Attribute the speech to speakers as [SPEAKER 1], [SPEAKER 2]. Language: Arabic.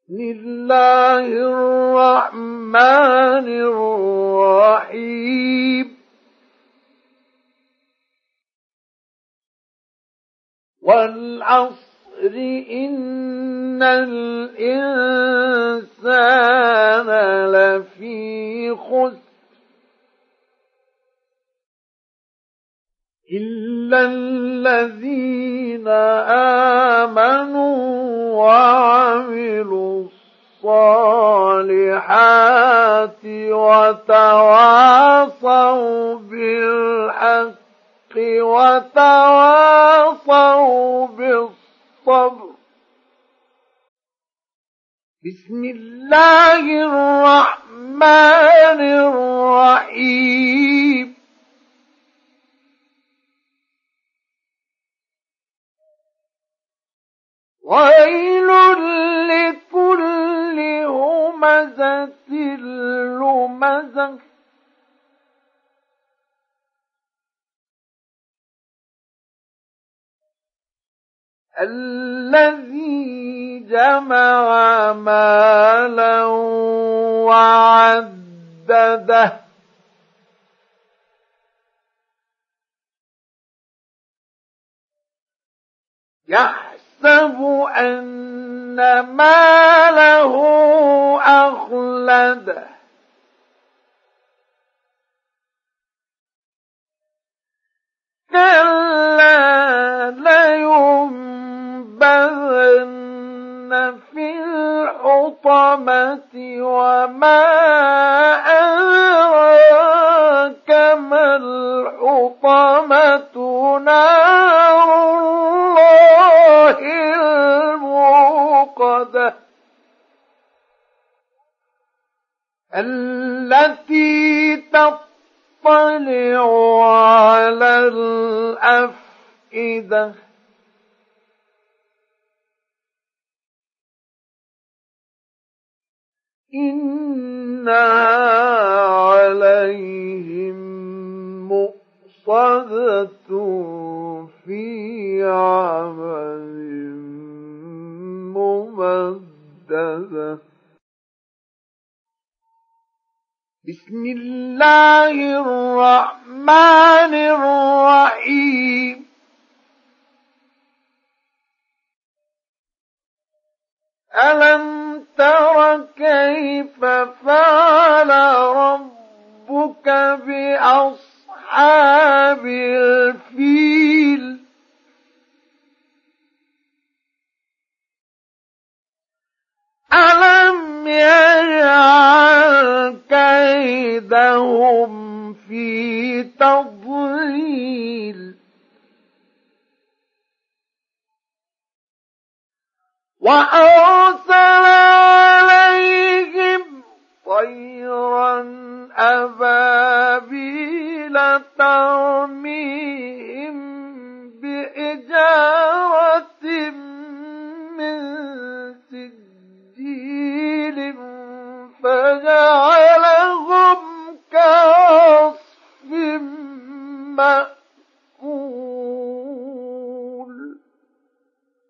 [SPEAKER 1] بسم الله الرحمن الرحيم والعصر إن الإنسان لفي خسر إلا الذين آمنوا وعملوا الصالحات وتواصوا بالحق وتواصوا بالصبر. بسم الله الرحمن الرحيم ويل لكل همزة لمزة الذي جمع مالا وعدده يحسب أن ماله أخلده كلا لينبذن في الحطمة وما أدراك ما الحطمة نار الله الموقدة التي تطلع على الأفئدة إنها عليهم مؤصدة في عمد ممددة. بسم الله الرحمن الرحيم ألم تر كيف فعل ربك بأصحاب الفيل ألم يجعل كيدهم في تضليل وأرسل عليهم طيرا أبابيل ترميهم